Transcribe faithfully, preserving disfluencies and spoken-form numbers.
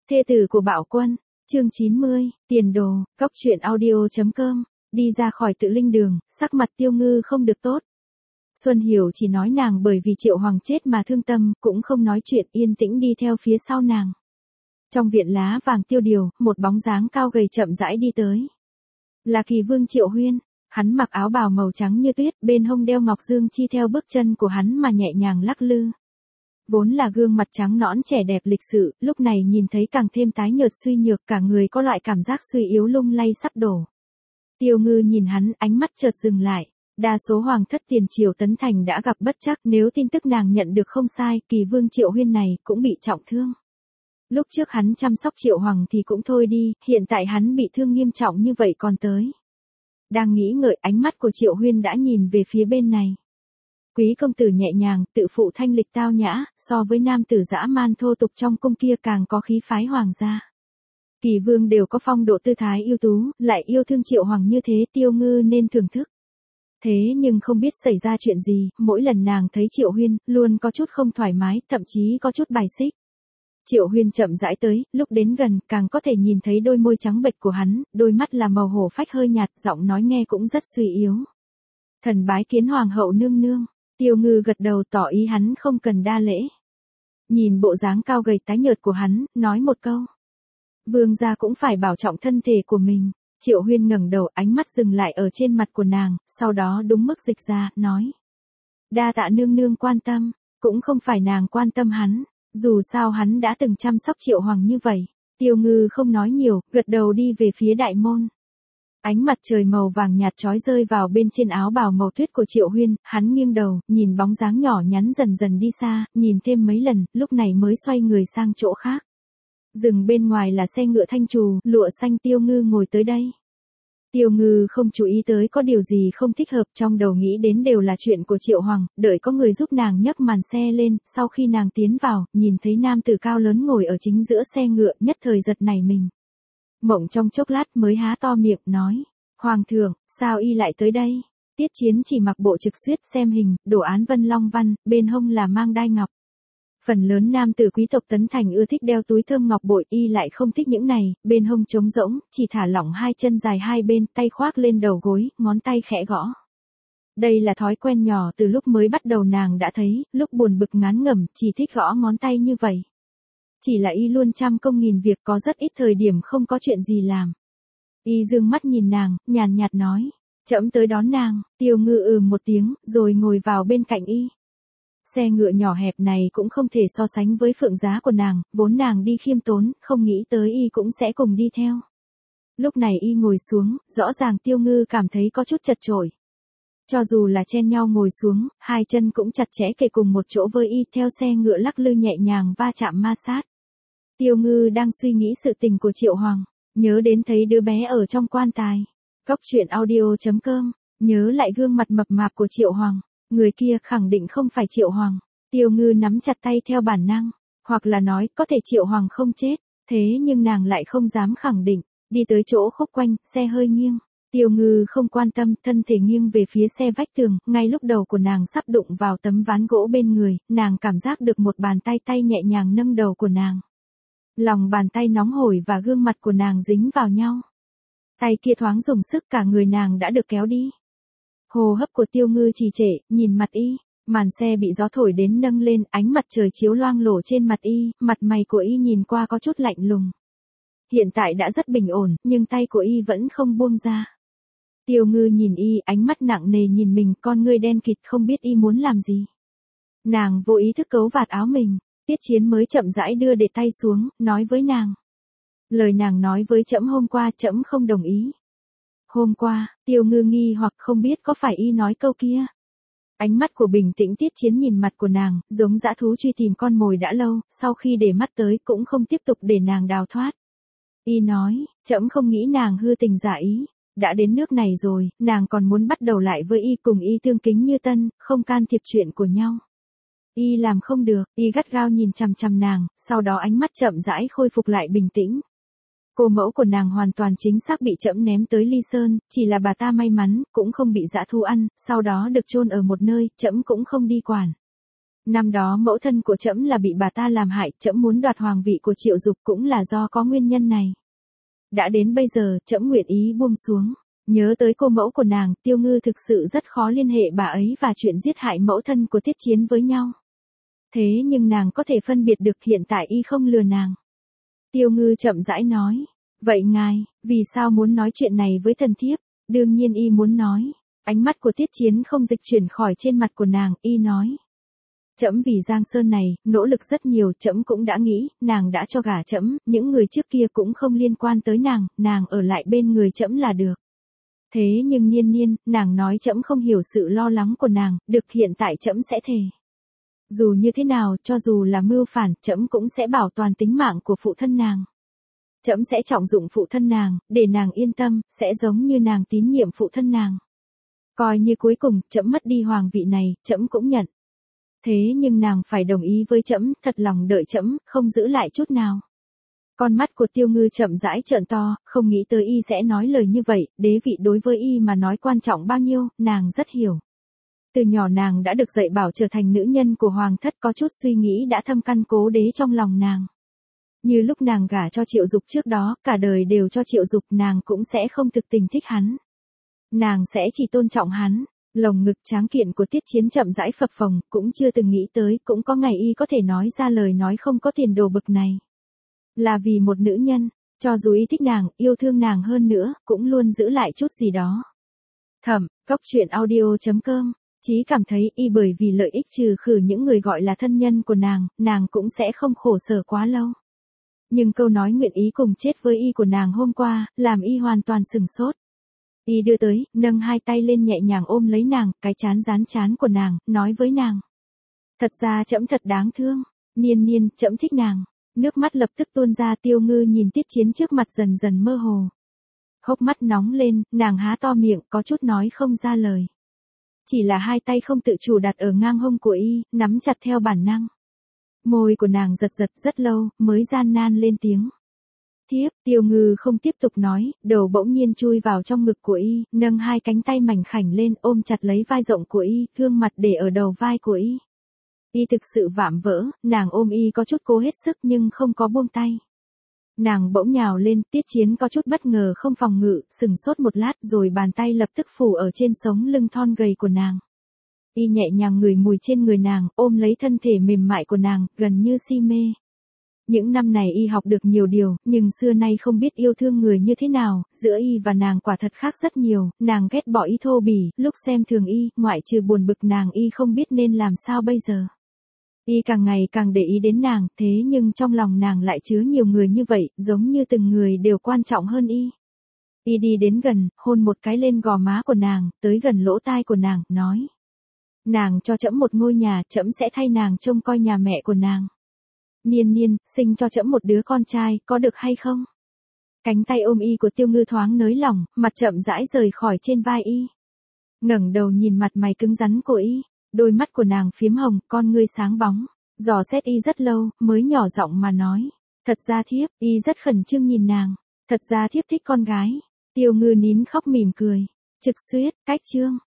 Thê tử của Bảo Quân, chương chín mươi, tiền đồ, góc truyện audio.com, đi ra khỏi Tự Linh đường, sắc mặt Tiêu Ngư không được tốt. Xuân Hiểu chỉ nói nàng bởi vì Triệu Hoàng chết mà thương tâm, cũng không nói chuyện, yên tĩnh đi theo phía sau nàng. Trong viện lá vàng tiêu điều, một bóng dáng cao gầy chậm rãi đi tới. Là Kỳ Vương Triệu Huyên, hắn mặc áo bào màu trắng như tuyết, bên hông đeo ngọc dương chi theo bước chân của hắn mà nhẹ nhàng lắc lư. Vốn là gương mặt trắng nõn trẻ đẹp lịch sự, lúc này nhìn thấy càng thêm tái nhợt suy nhược, cả người có loại cảm giác suy yếu lung lay sắp đổ. Tiêu Ngư nhìn hắn, ánh mắt chợt dừng lại. Đa số hoàng thất tiền triều Tấn Thành đã gặp bất trắc, nếu tin tức nàng nhận được không sai, Kỳ Vương Triệu Huyên này cũng bị trọng thương. Lúc trước hắn chăm sóc Triệu Hoàng thì cũng thôi đi, hiện tại hắn bị thương nghiêm trọng như vậy còn tới. Đang nghĩ ngợi, ánh mắt của Triệu Huyên đã nhìn về phía bên này. Quý công tử nhẹ nhàng, tự phụ thanh lịch tao nhã, so với nam tử dã man thô tục trong cung kia càng có khí phái hoàng gia. Kỳ vương đều có phong độ tư thái ưu tú, lại yêu thương Triệu Hoàng như thế, Tiêu Ngư nên thưởng thức. Thế nhưng không biết xảy ra chuyện gì, mỗi lần nàng thấy Triệu Huyên, luôn có chút không thoải mái, thậm chí có chút bài xích. Triệu Huyên chậm rãi tới, lúc đến gần, càng có thể nhìn thấy đôi môi trắng bệch của hắn, đôi mắt là màu hổ phách hơi nhạt, giọng nói nghe cũng rất suy yếu. Thần bái kiến hoàng hậu nương nương. Tiêu Ngư gật đầu tỏ ý hắn không cần đa lễ. Nhìn bộ dáng cao gầy tái nhợt của hắn, nói một câu. Vương gia cũng phải bảo trọng thân thể của mình. Triệu Huyên ngẩng đầu, ánh mắt dừng lại ở trên mặt của nàng, sau đó đúng mức dịch ra, nói. Đa tạ nương nương quan tâm, cũng không phải nàng quan tâm hắn, dù sao hắn đã từng chăm sóc Triệu Hoàng như vậy. Tiêu Ngư không nói nhiều, gật đầu đi về phía đại môn. Ánh mặt trời màu vàng nhạt chói rơi vào bên trên áo bào màu tuyết của Triệu Huyên, hắn nghiêng đầu, nhìn bóng dáng nhỏ nhắn dần dần đi xa, nhìn thêm mấy lần, lúc này mới xoay người sang chỗ khác. Rừng bên ngoài là xe ngựa thanh trù, lụa xanh. Tiêu Ngư ngồi tới đây. Tiêu Ngư không chú ý tới có điều gì không thích hợp, trong đầu nghĩ đến đều là chuyện của Triệu Hoàng, đợi có người giúp nàng nhấc màn xe lên, sau khi nàng tiến vào, nhìn thấy nam tử cao lớn ngồi ở chính giữa xe ngựa, nhất thời giật nảy mình. Mộng trong chốc lát mới há to miệng, nói, Hoàng thượng, sao y lại tới đây? Tiết Chiến chỉ mặc bộ trực xuyết xem hình, đồ án vân long văn, bên hông là mang đai ngọc. Phần lớn nam tử quý tộc Tấn Thành ưa thích đeo túi thơm ngọc bội, y lại không thích những này, bên hông trống rỗng, chỉ thả lỏng hai chân dài hai bên, tay khoác lên đầu gối, ngón tay khẽ gõ. Đây là thói quen nhỏ từ lúc mới bắt đầu nàng đã thấy, lúc buồn bực ngán ngẩm, chỉ thích gõ ngón tay như vậy. Chỉ là y luôn trăm công nghìn việc, có rất ít thời điểm không có chuyện gì làm. Y dương mắt nhìn nàng, nhàn nhạt nói, trẫm tới đón nàng. Tiêu Ngư ừ một tiếng, rồi ngồi vào bên cạnh y. Xe ngựa nhỏ hẹp này cũng không thể so sánh với phượng giá của nàng, vốn nàng đi khiêm tốn, không nghĩ tới y cũng sẽ cùng đi theo. Lúc này y ngồi xuống, rõ ràng Tiêu Ngư cảm thấy có chút chật chội. Cho dù là chen nhau ngồi xuống, hai chân cũng chặt chẽ kề cùng một chỗ với y, theo xe ngựa lắc lư nhẹ nhàng va chạm ma sát. Tiêu Ngư đang suy nghĩ sự tình của Triệu Hoàng, nhớ đến thấy đứa bé ở trong quan tài. Góc truyện audio.com, nhớ lại gương mặt mập mạp của Triệu Hoàng, người kia khẳng định không phải Triệu Hoàng. Tiêu Ngư nắm chặt tay theo bản năng, hoặc là nói có thể Triệu Hoàng không chết, thế nhưng nàng lại không dám khẳng định. Đi tới chỗ khúc quanh, xe hơi nghiêng. Tiêu Ngư không quan tâm, thân thể nghiêng về phía xe vách tường, ngay lúc đầu của nàng sắp đụng vào tấm ván gỗ bên người, nàng cảm giác được một bàn tay tay nhẹ nhàng nâng đầu của nàng. Lòng bàn tay nóng hổi và gương mặt của nàng dính vào nhau. Tay kia thoáng dùng sức, cả người nàng đã được kéo đi. Hô hấp của Tiêu Ngư trì trệ, nhìn mặt y, màn xe bị gió thổi đến nâng lên, ánh mặt trời chiếu loang lổ trên mặt y, mặt mày của y nhìn qua có chút lạnh lùng. Hiện tại đã rất bình ổn, nhưng tay của y vẫn không buông ra. Tiêu Ngư nhìn y, ánh mắt nặng nề nhìn mình, con ngươi đen kịt, không biết y muốn làm gì. Nàng vô ý thức cấu vạt áo mình, Tiết Chiến mới chậm rãi đưa để tay xuống, nói với nàng. Lời nàng nói với trẫm hôm qua, trẫm không đồng ý. Hôm qua, Tiêu Ngư nghi hoặc không biết có phải y nói câu kia. Ánh mắt của bình tĩnh Tiết Chiến nhìn mặt của nàng, giống dã thú truy tìm con mồi đã lâu, sau khi để mắt tới cũng không tiếp tục để nàng đào thoát. Y nói, trẫm không nghĩ nàng hư tình giả ý. Đã đến nước này rồi, nàng còn muốn bắt đầu lại với y, cùng y tương kính như tân, không can thiệp chuyện của nhau. Y làm không được, y gắt gao nhìn chằm chằm nàng, sau đó ánh mắt chậm rãi khôi phục lại bình tĩnh. Cô mẫu của nàng hoàn toàn chính xác bị trẫm ném tới Ly Sơn, chỉ là bà ta may mắn, cũng không bị dã thú ăn, sau đó được chôn ở một nơi, trẫm cũng không đi quản. Năm đó mẫu thân của trẫm là bị bà ta làm hại, trẫm muốn đoạt hoàng vị của Triệu Dục cũng là do có nguyên nhân này. Đã đến bây giờ, trẫm nguyện ý buông xuống. Nhớ tới cô mẫu của nàng, Tiêu Ngư thực sự rất khó liên hệ bà ấy và chuyện giết hại mẫu thân của Tiết Chiến với nhau. Thế nhưng nàng có thể phân biệt được hiện tại y không lừa nàng. Tiêu Ngư chậm rãi nói. Vậy ngài, vì sao muốn nói chuyện này với thần thiếp? Đương nhiên y muốn nói. Ánh mắt của Tiết Chiến không dịch chuyển khỏi trên mặt của nàng, y nói. Trẫm vì Giang Sơn này, nỗ lực rất nhiều, trẫm cũng đã nghĩ, nàng đã cho gả trẫm, những người trước kia cũng không liên quan tới nàng, nàng ở lại bên người trẫm là được. Thế nhưng Niên Niên, nàng nói trẫm không hiểu sự lo lắng của nàng, được hiện tại trẫm sẽ thề. Dù như thế nào, cho dù là mưu phản, trẫm cũng sẽ bảo toàn tính mạng của phụ thân nàng. Trẫm sẽ trọng dụng phụ thân nàng, để nàng yên tâm, sẽ giống như nàng tín nhiệm phụ thân nàng. Coi như cuối cùng, trẫm mất đi hoàng vị này, trẫm cũng nhận. Thế nhưng nàng phải đồng ý với trẫm, thật lòng đợi trẫm, không giữ lại chút nào. Con mắt của Tiêu Ngư chậm rãi trợn to, không nghĩ tới y sẽ nói lời như vậy, đế vị đối với y mà nói quan trọng bao nhiêu, nàng rất hiểu. Từ nhỏ nàng đã được dạy bảo trở thành nữ nhân của hoàng thất, có chút suy nghĩ đã thâm căn cố đế trong lòng nàng. Như lúc nàng gả cho Triệu Dục trước đó, cả đời đều cho Triệu Dục, nàng cũng sẽ không thực tình thích hắn. Nàng sẽ chỉ tôn trọng hắn. Lồng ngực tráng kiện của Tiết Chiến chậm rãi phập phồng, cũng chưa từng nghĩ tới, cũng có ngày y có thể nói ra lời nói không có tiền đồ bực này. Là vì một nữ nhân, cho dù y thích nàng, yêu thương nàng hơn nữa, cũng luôn giữ lại chút gì đó. Thẩm, Cốc Truyện Audio chấm com, Chí cảm thấy y bởi vì lợi ích trừ khử những người gọi là thân nhân của nàng, nàng cũng sẽ không khổ sở quá lâu. Nhưng câu nói nguyện ý cùng chết với y của nàng hôm qua, làm y hoàn toàn sừng sốt. Y đưa tới, nâng hai tay lên nhẹ nhàng ôm lấy nàng, cái chán dán chán của nàng, nói với nàng. Thật ra trẫm thật đáng thương, Niên Niên, trẫm thích nàng. Nước mắt lập tức tuôn ra. Tiêu Ngư nhìn Tiết Chiến trước mặt dần dần mơ hồ. Hốc mắt nóng lên, nàng há to miệng, có chút nói không ra lời. Chỉ là hai tay không tự chủ đặt ở ngang hông của y, nắm chặt theo bản năng. Môi của nàng giật giật rất lâu, mới gian nan lên tiếng. Thiếp, Tiêu Ngư không tiếp tục nói, đầu bỗng nhiên chui vào trong ngực của y, nâng hai cánh tay mảnh khảnh lên, ôm chặt lấy vai rộng của y, gương mặt để ở đầu vai của y. Y thực sự vạm vỡ, nàng ôm y có chút cố hết sức nhưng không có buông tay. Nàng bỗng nhào lên, Tiết Chiến có chút bất ngờ không phòng ngự, sừng sốt một lát rồi bàn tay lập tức phủ ở trên sống lưng thon gầy của nàng. Y nhẹ nhàng ngửi mùi trên người nàng, ôm lấy thân thể mềm mại của nàng, gần như si mê. Những năm này y học được nhiều điều, nhưng xưa nay không biết yêu thương người như thế nào, giữa y và nàng quả thật khác rất nhiều, nàng ghét bỏ y thô bỉ, lúc xem thường y, ngoại trừ buồn bực nàng y không biết nên làm sao bây giờ. Y càng ngày càng để ý đến nàng, thế nhưng trong lòng nàng lại chứa nhiều người như vậy, giống như từng người đều quan trọng hơn y. Y đi đến gần, hôn một cái lên gò má của nàng, tới gần lỗ tai của nàng, nói. Nàng cho trẫm một ngôi nhà, trẫm sẽ thay nàng trông coi nhà mẹ của nàng. Niên Niên, sinh cho trẫm một đứa con trai, có được hay không? Cánh tay ôm y của Tiêu Ngư thoáng nới lỏng, mặt chậm rãi rời khỏi trên vai y. Ngẩng đầu nhìn mặt mày cứng rắn của y, đôi mắt của nàng phiếm hồng, con ngươi sáng bóng, dò xét y rất lâu, mới nhỏ giọng mà nói. Thật ra thiếp, y rất khẩn trương nhìn nàng, thật ra thiếp thích con gái. Tiêu Ngư nín khóc mỉm cười, trực xuyết, cách chương.